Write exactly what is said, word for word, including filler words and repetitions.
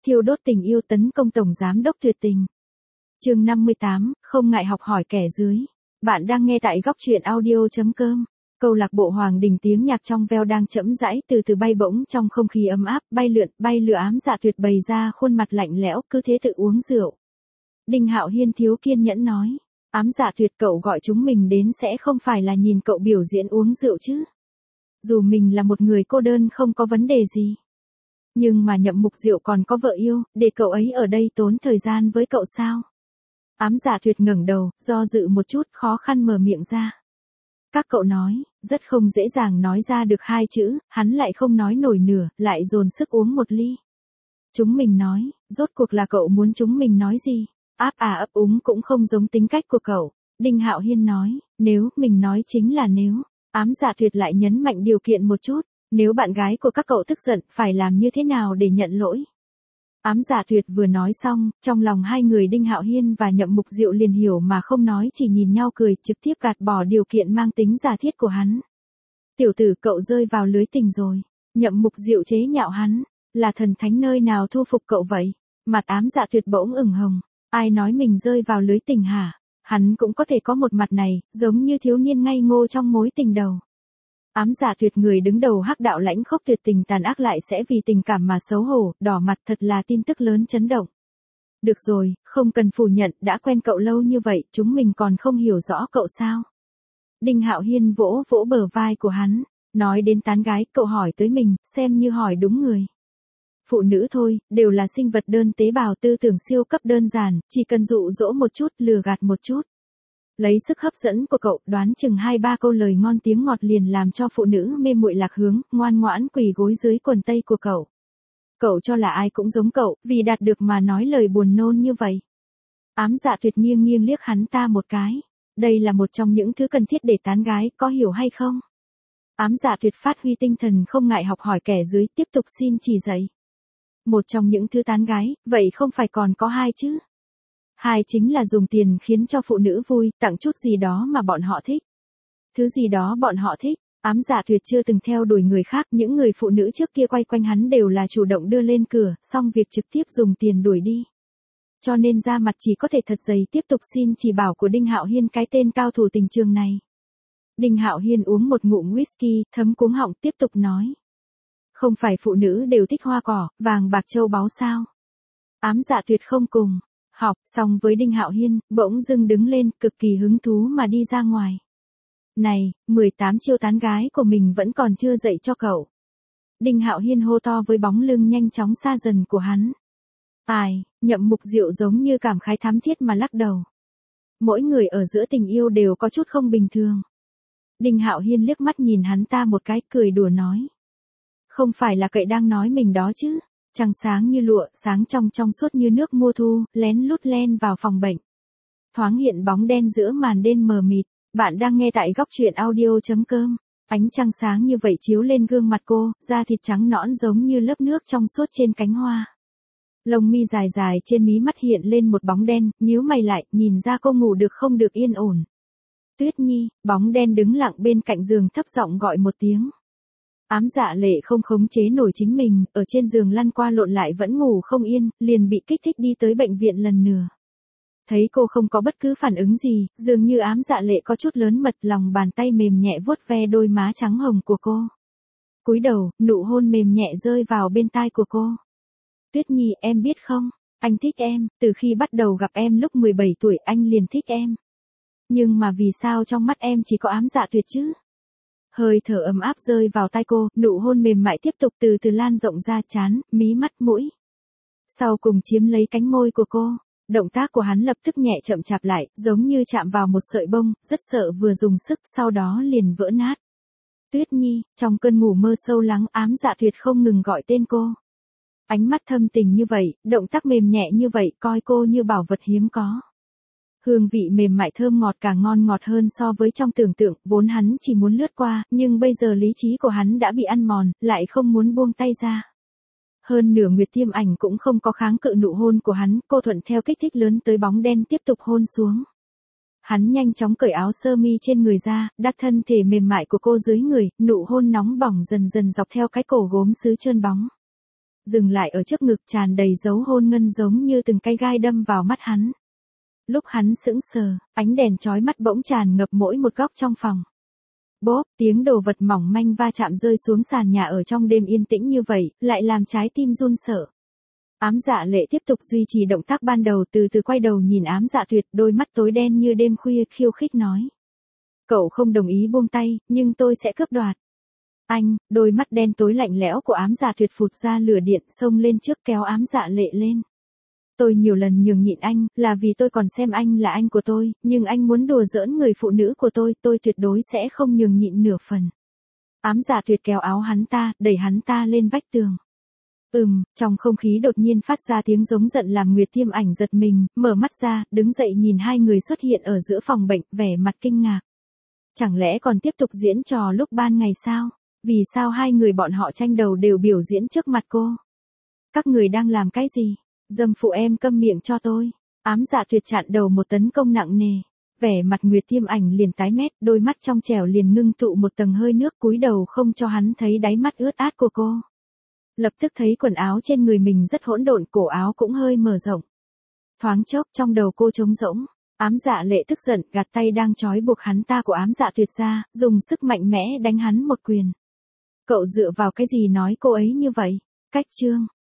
thiêu đốt tình yêu tấn công tổng giám đốc tuyệt tình. Chương năm mươi tám, không ngại học hỏi kẻ dưới. Bạn đang nghe tại góc truyện audio chấm com. Câu lạc bộ Hoàng Đình tiếng nhạc trong veo đang chậm rãi từ từ bay bổng trong không khí ấm áp, bay lượn, bay lửa ám dạ tuyệt bày ra khuôn mặt lạnh lẽo, cứ thế tự uống rượu. Đinh Hạo Hiên thiếu kiên nhẫn nói, ám dạ tuyệt cậu gọi chúng mình đến sẽ không phải là nhìn cậu biểu diễn uống rượu chứ. Dù mình là một người cô đơn không có vấn đề gì. Nhưng mà Nhậm Mục Diệu còn có vợ yêu, để cậu ấy ở đây tốn thời gian với cậu sao? Ám dạ tuyệt ngẩng đầu, do dự một chút khó khăn mở miệng ra. Các cậu nói, rất không dễ dàng nói ra được hai chữ, hắn lại không nói nổi nửa, lại dồn sức uống một ly. Chúng mình nói, rốt cuộc là cậu muốn chúng mình nói gì? Áp à ấp úng cũng không giống tính cách của cậu. Đinh Hạo Hiên nói, nếu mình nói chính là nếu. Ám dạ tuyệt lại nhấn mạnh điều kiện một chút, nếu bạn gái của các cậu tức giận, phải làm như thế nào để nhận lỗi? Ám dạ tuyệt vừa nói xong, trong lòng hai người Đinh Hạo Hiên và Nhậm Mục Diệu liền hiểu mà không nói, chỉ nhìn nhau cười, trực tiếp gạt bỏ điều kiện mang tính giả thiết của hắn. Tiểu tử, cậu rơi vào lưới tình rồi. Nhậm Mục Diệu chế nhạo hắn, là thần thánh nơi nào thu phục cậu vậy? Mặt ám dạ tuyệt bỗng ửng hồng, ai nói mình rơi vào lưới tình hả? Hắn cũng có thể có một mặt này, giống như thiếu niên ngây ngô trong mối tình đầu. Ám dạ tuyệt người đứng đầu hắc đạo lãnh khốc tuyệt tình tàn ác lại sẽ vì tình cảm mà xấu hổ, đỏ mặt, thật là tin tức lớn chấn động. Được rồi, không cần phủ nhận, đã quen cậu lâu như vậy, chúng mình còn không hiểu rõ cậu sao? Đinh Hạo Hiên vỗ vỗ bờ vai của hắn, nói đến tán gái, cậu hỏi tới mình, xem như hỏi đúng người. Phụ nữ thôi, đều là sinh vật đơn tế bào, tư tưởng siêu cấp đơn giản, chỉ cần dụ dỗ một chút, lừa gạt một chút. Lấy sức hấp dẫn của cậu, đoán chừng hai ba câu lời ngon tiếng ngọt liền làm cho phụ nữ mê muội lạc hướng, ngoan ngoãn quỳ gối dưới quần tây của cậu. Cậu cho là ai cũng giống cậu, vì đạt được mà nói lời buồn nôn như vậy. Ám dạ tuyệt nghiêng nghiêng liếc hắn ta một cái. Đây là một trong những thứ cần thiết để tán gái, có hiểu hay không? Ám dạ tuyệt phát huy tinh thần không ngại học hỏi kẻ dưới, tiếp tục xin chỉ dạy. Một trong những thứ tán gái, vậy không phải còn có hai chứ? Hai chính là dùng tiền khiến cho phụ nữ vui, tặng chút gì đó mà bọn họ thích. Thứ gì đó bọn họ thích, ám dạ tuyệt chưa từng theo đuổi người khác, những người phụ nữ trước kia quay quanh hắn đều là chủ động đưa lên cửa, xong việc trực tiếp dùng tiền đuổi đi. Cho nên ra mặt chỉ có thể thật dày tiếp tục xin chỉ bảo của Đinh Hạo Hiên, cái tên cao thủ tình trường này. Đinh Hạo Hiên uống một ngụm whisky, thấm cuống họng, tiếp tục nói. Không phải phụ nữ đều thích hoa cỏ, vàng bạc châu báu sao? Ám dạ tuyệt không cùng. Học xong với Đinh Hạo Hiên, bỗng dưng đứng lên, cực kỳ hứng thú mà đi ra ngoài. Này, mười tám chiêu tán gái của mình vẫn còn chưa dạy cho cậu. Đinh Hạo Hiên hô to với bóng lưng nhanh chóng xa dần của hắn. Ai, Nhậm Mục Diệu giống như cảm khái thắm thiết mà lắc đầu. Mỗi người ở giữa tình yêu đều có chút không bình thường. Đinh Hạo Hiên liếc mắt nhìn hắn ta một cái, cười đùa nói. Không phải là cậy đang nói mình đó chứ. Trăng sáng như lụa, sáng trong trong suốt như nước mùa thu, lén lút len vào phòng bệnh. Thoáng hiện bóng đen giữa màn đêm mờ mịt. Bạn đang nghe tại góc truyện audio chấm com. Ánh trăng sáng như vậy chiếu lên gương mặt cô, da thịt trắng nõn giống như lớp nước trong suốt trên cánh hoa. Lông mi dài dài trên mí mắt hiện lên một bóng đen, nhíu mày lại, nhìn ra cô ngủ được không được yên ổn. Tuyết Nhi, bóng đen đứng lặng bên cạnh giường thấp giọng gọi một tiếng. Ám dạ lệ không khống chế nổi chính mình, ở trên giường lăn qua lộn lại vẫn ngủ không yên, liền bị kích thích đi tới bệnh viện lần nữa. Thấy cô không có bất cứ phản ứng gì, dường như ám dạ lệ có chút lớn mật, lòng bàn tay mềm nhẹ vuốt ve đôi má trắng hồng của cô. Cúi đầu, nụ hôn mềm nhẹ rơi vào bên tai của cô. Tuyết Nhi, em biết không, anh thích em, từ khi bắt đầu gặp em lúc mười bảy tuổi anh liền thích em. Nhưng mà vì sao trong mắt em chỉ có ám dạ tuyệt chứ? Hơi thở ấm áp rơi vào tai cô, nụ hôn mềm mại tiếp tục từ từ lan rộng ra trán, mí mắt, mũi. Sau cùng chiếm lấy cánh môi của cô, động tác của hắn lập tức nhẹ chậm chạp lại, giống như chạm vào một sợi bông, rất sợ vừa dùng sức, sau đó liền vỡ nát. Tuyết Nhi, trong cơn ngủ mơ sâu lắng, ám dạ tuyệt không ngừng gọi tên cô. Ánh mắt thâm tình như vậy, động tác mềm nhẹ như vậy, coi cô như bảo vật hiếm có. Hương vị mềm mại thơm ngọt càng ngon ngọt hơn so với trong tưởng tượng, vốn hắn chỉ muốn lướt qua, nhưng bây giờ lý trí của hắn đã bị ăn mòn, lại không muốn buông tay ra. Hơn nửa Nguyệt Tiêm Ảnh cũng không có kháng cự nụ hôn của hắn, cô thuận theo kích thích lớn tới bóng đen tiếp tục hôn xuống. Hắn nhanh chóng cởi áo sơ mi trên người ra, đặt thân thể mềm mại của cô dưới người, nụ hôn nóng bỏng dần dần dọc theo cái cổ gốm sứ trơn bóng. dừng lại ở trước ngực tràn đầy dấu hôn ngân giống như từng cái gai đâm vào mắt hắn. Lúc hắn sững sờ, ánh đèn chói mắt bỗng tràn ngập mỗi một góc trong phòng. Bốp, tiếng đồ vật mỏng manh va chạm rơi xuống sàn nhà ở trong đêm yên tĩnh như vậy, lại làm trái tim run sợ. Ám Dạ Lệ tiếp tục duy trì động tác ban đầu, từ từ quay đầu nhìn Ám Dạ Tuyệt, đôi mắt tối đen như đêm khuya khiêu khích nói. Cậu không đồng ý buông tay, nhưng tôi sẽ cướp đoạt. Anh, đôi mắt đen tối lạnh lẽo của Ám Dạ Tuyệt phụt ra lửa điện, xông lên trước kéo Ám Dạ Lệ lên. Tôi nhiều lần nhường nhịn anh, là vì tôi còn xem anh là anh của tôi, nhưng anh muốn đùa giỡn người phụ nữ của tôi, tôi tuyệt đối sẽ không nhường nhịn nửa phần. Ám Dạ Tuyệt kéo áo hắn ta, đẩy hắn ta lên vách tường. Ừm, trong không khí đột nhiên phát ra tiếng giống giận làm Nguyệt Tiêm Ảnh giật mình, mở mắt ra, đứng dậy nhìn hai người xuất hiện ở giữa phòng bệnh, vẻ mặt kinh ngạc. Chẳng lẽ còn tiếp tục diễn trò lúc ban ngày sao? Vì sao hai người bọn họ tranh đầu đều biểu diễn trước mặt cô? Các người đang làm cái gì? Dâm phụ em câm miệng cho tôi. Ám Dạ Tuyệt chặn đầu một tấn công nặng nề. Vẻ mặt Nguyệt Tiêm Ảnh liền tái mét, đôi mắt trong trẻo liền ngưng tụ một tầng hơi nước, cúi đầu không cho hắn thấy đáy mắt ướt át của cô. Lập tức thấy quần áo trên người mình rất hỗn độn, cổ áo cũng hơi mở rộng. Thoáng chốc trong đầu cô trống rỗng. Ám Dạ Lệ tức giận, gạt tay đang trói buộc hắn ta của Ám Dạ Tuyệt ra, dùng sức mạnh mẽ đánh hắn một quyền. Cậu dựa vào cái gì nói cô ấy như vậy? Cách chương.